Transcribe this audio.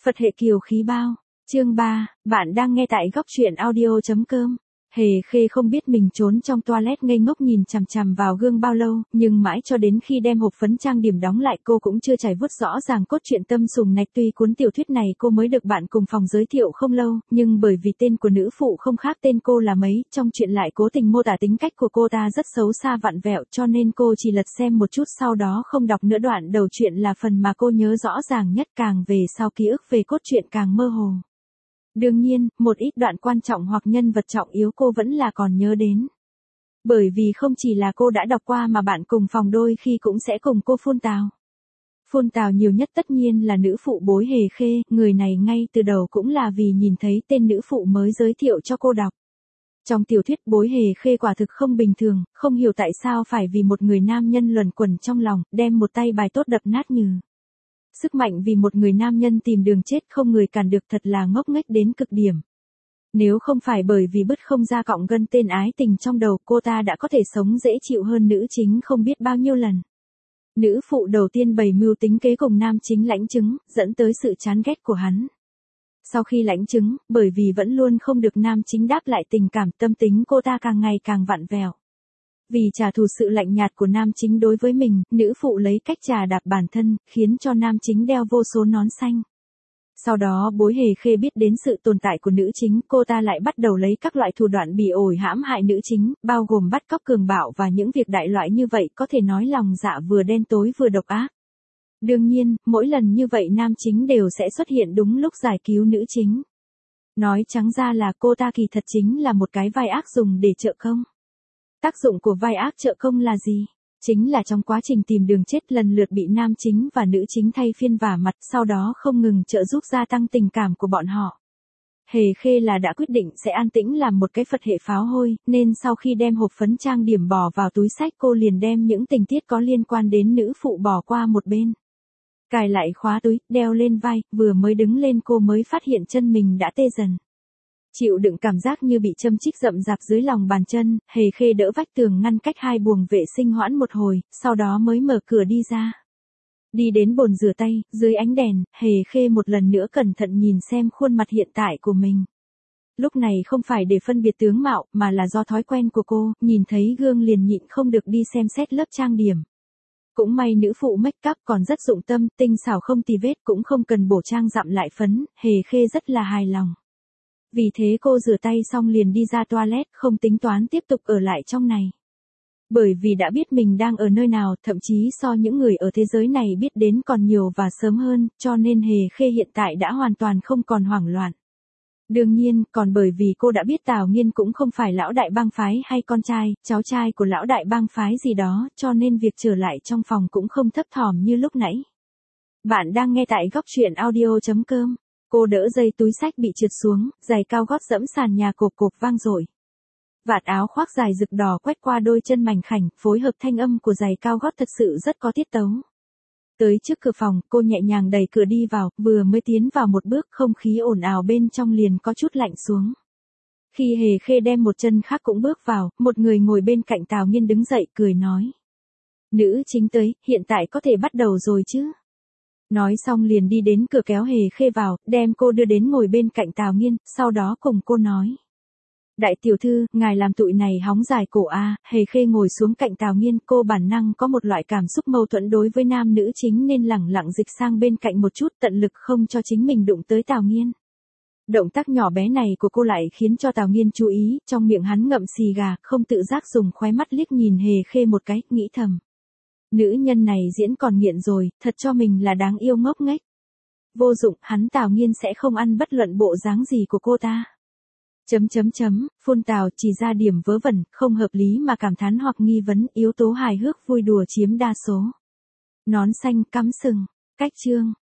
Phật hệ kiều khí bao. Chương 3, bạn đang nghe tại góc truyện audio.com. Hề Khê không biết mình trốn trong toilet ngây ngốc nhìn chằm chằm vào gương bao lâu, nhưng mãi cho đến khi đem hộp phấn trang điểm đóng lại cô cũng chưa trải vuốt rõ ràng cốt truyện tâm sùng này. Tuy cuốn tiểu thuyết này cô mới được bạn cùng phòng giới thiệu không lâu, nhưng bởi vì tên của nữ phụ không khác tên cô là mấy, trong truyện lại cố tình mô tả tính cách của cô ta rất xấu xa vặn vẹo, cho nên cô chỉ lật xem một chút sau đó không đọc nữa. Đoạn đầu truyện là phần mà cô nhớ rõ ràng nhất, càng về sau ký ức về cốt truyện càng mơ hồ. Đương nhiên, một ít đoạn quan trọng hoặc nhân vật trọng yếu cô vẫn là còn nhớ đến. Bởi vì không chỉ là cô đã đọc qua mà bạn cùng phòng đôi khi cũng sẽ cùng cô phun tào. Phun tào nhiều nhất tất nhiên là nữ phụ Bối Hề Khê, người này ngay từ đầu cũng là vì nhìn thấy tên nữ phụ mới giới thiệu cho cô đọc. Trong tiểu thuyết Bối Hề Khê quả thực không bình thường, không hiểu tại sao phải vì một người nam nhân luẩn quẩn trong lòng, đem một tay bài tốt đập nát như. Sức mạnh vì một người nam nhân tìm đường chết không người cản được, thật là ngốc nghếch đến cực điểm. Nếu không phải bởi vì bứt không ra cọng gân tên ái tình trong đầu, cô ta đã có thể sống dễ chịu hơn nữ chính không biết bao nhiêu lần. Nữ phụ đầu tiên bày mưu tính kế cùng nam chính lãnh chứng, dẫn tới sự chán ghét của hắn. Sau khi lãnh chứng, bởi vì vẫn luôn không được nam chính đáp lại tình cảm, tâm tính cô ta càng ngày càng vặn vẹo. Vì trả thù sự lạnh nhạt của nam chính đối với mình, nữ phụ lấy cách trà đạp bản thân, khiến cho nam chính đeo vô số nón xanh. Sau đó Bối Hề Khê biết đến sự tồn tại của nữ chính, cô ta lại bắt đầu lấy các loại thủ đoạn bỉ ổi hãm hại nữ chính, bao gồm bắt cóc cường bạo và những việc đại loại như vậy, có thể nói lòng dạ vừa đen tối vừa độc ác. Đương nhiên, mỗi lần như vậy nam chính đều sẽ xuất hiện đúng lúc giải cứu nữ chính. Nói trắng ra là cô ta kỳ thật chính là một cái vai ác dùng để trợ công. Tác dụng của vai ác trợ công là gì? Chính là trong quá trình tìm đường chết lần lượt bị nam chính và nữ chính thay phiên vả mặt, sau đó không ngừng trợ giúp gia tăng tình cảm của bọn họ. Hề Khê là đã quyết định sẽ an tĩnh làm một cái Phật hệ pháo hôi, nên sau khi đem hộp phấn trang điểm bỏ vào túi xách cô liền đem những tình tiết có liên quan đến nữ phụ bỏ qua một bên. Cài lại khóa túi, đeo lên vai, vừa mới đứng lên cô mới phát hiện chân mình đã tê dần. Chịu đựng cảm giác như bị châm chích rậm rạp dưới lòng bàn chân, Hề Khê đỡ vách tường ngăn cách hai buồng vệ sinh hoãn một hồi, sau đó mới mở cửa đi ra. Đi đến bồn rửa tay, dưới ánh đèn, Hề Khê một lần nữa cẩn thận nhìn xem khuôn mặt hiện tại của mình. Lúc này không phải để phân biệt tướng mạo, mà là do thói quen của cô, nhìn thấy gương liền nhịn không được đi xem xét lớp trang điểm. Cũng may nữ phụ make up còn rất dụng tâm, tinh xảo không tì vết, cũng không cần bổ trang dặm lại phấn, Hề Khê rất là hài lòng. Vì thế cô rửa tay xong liền đi ra toilet, không tính toán tiếp tục ở lại trong này. Bởi vì đã biết mình đang ở nơi nào, thậm chí so những người ở thế giới này biết đến còn nhiều và sớm hơn, cho nên Hề Khê hiện tại đã hoàn toàn không còn hoảng loạn. Đương nhiên, còn bởi vì cô đã biết Tào Nghiên cũng không phải lão đại bang phái hay con trai, cháu trai của lão đại bang phái gì đó, cho nên việc trở lại trong phòng cũng không thấp thỏm như lúc nãy. Bạn đang nghe tại góc truyện audio.com. Cô đỡ dây túi xách bị trượt xuống, giày cao gót dẫm sàn nhà cộp cộp vang dội. Vạt áo khoác dài rực đỏ quét qua đôi chân mảnh khảnh, phối hợp thanh âm của giày cao gót thật sự rất có tiết tấu. Tới trước cửa phòng, cô nhẹ nhàng đẩy cửa đi vào, vừa mới tiến vào một bước, không khí ồn ào bên trong liền có chút lạnh xuống. Khi Hề Khê đem một chân khác cũng bước vào, một người ngồi bên cạnh Tào Nghiên đứng dậy cười nói. Nữ chính tới, hiện tại có thể bắt đầu rồi chứ? Nói xong liền đi đến cửa kéo Hề Khê vào, đem cô đưa đến ngồi bên cạnh Tào Nghiên, sau đó cùng cô nói. Đại tiểu thư, ngài làm tụi này hóng dài cổ a. Hề Khê ngồi xuống cạnh Tào Nghiên, cô bản năng có một loại cảm xúc mâu thuẫn đối với nam nữ chính nên lẳng lặng dịch sang bên cạnh một chút, tận lực không cho chính mình đụng tới Tào Nghiên. Động tác nhỏ bé này của cô lại khiến cho Tào Nghiên chú ý, trong miệng hắn ngậm xì gà, không tự giác dùng khóe mắt liếc nhìn Hề Khê một cái, nghĩ thầm. Nữ nhân này diễn còn nghiện rồi, thật cho mình là đáng yêu ngốc nghếch. Vô dụng, hắn Tào Nghiên sẽ không ăn bất luận bộ dáng gì của cô ta. Phun tào chỉ ra điểm vớ vẩn, không hợp lý mà cảm thán hoặc nghi vấn, yếu tố hài hước vui đùa chiếm đa số. Nón xanh cắm sừng, cách chương.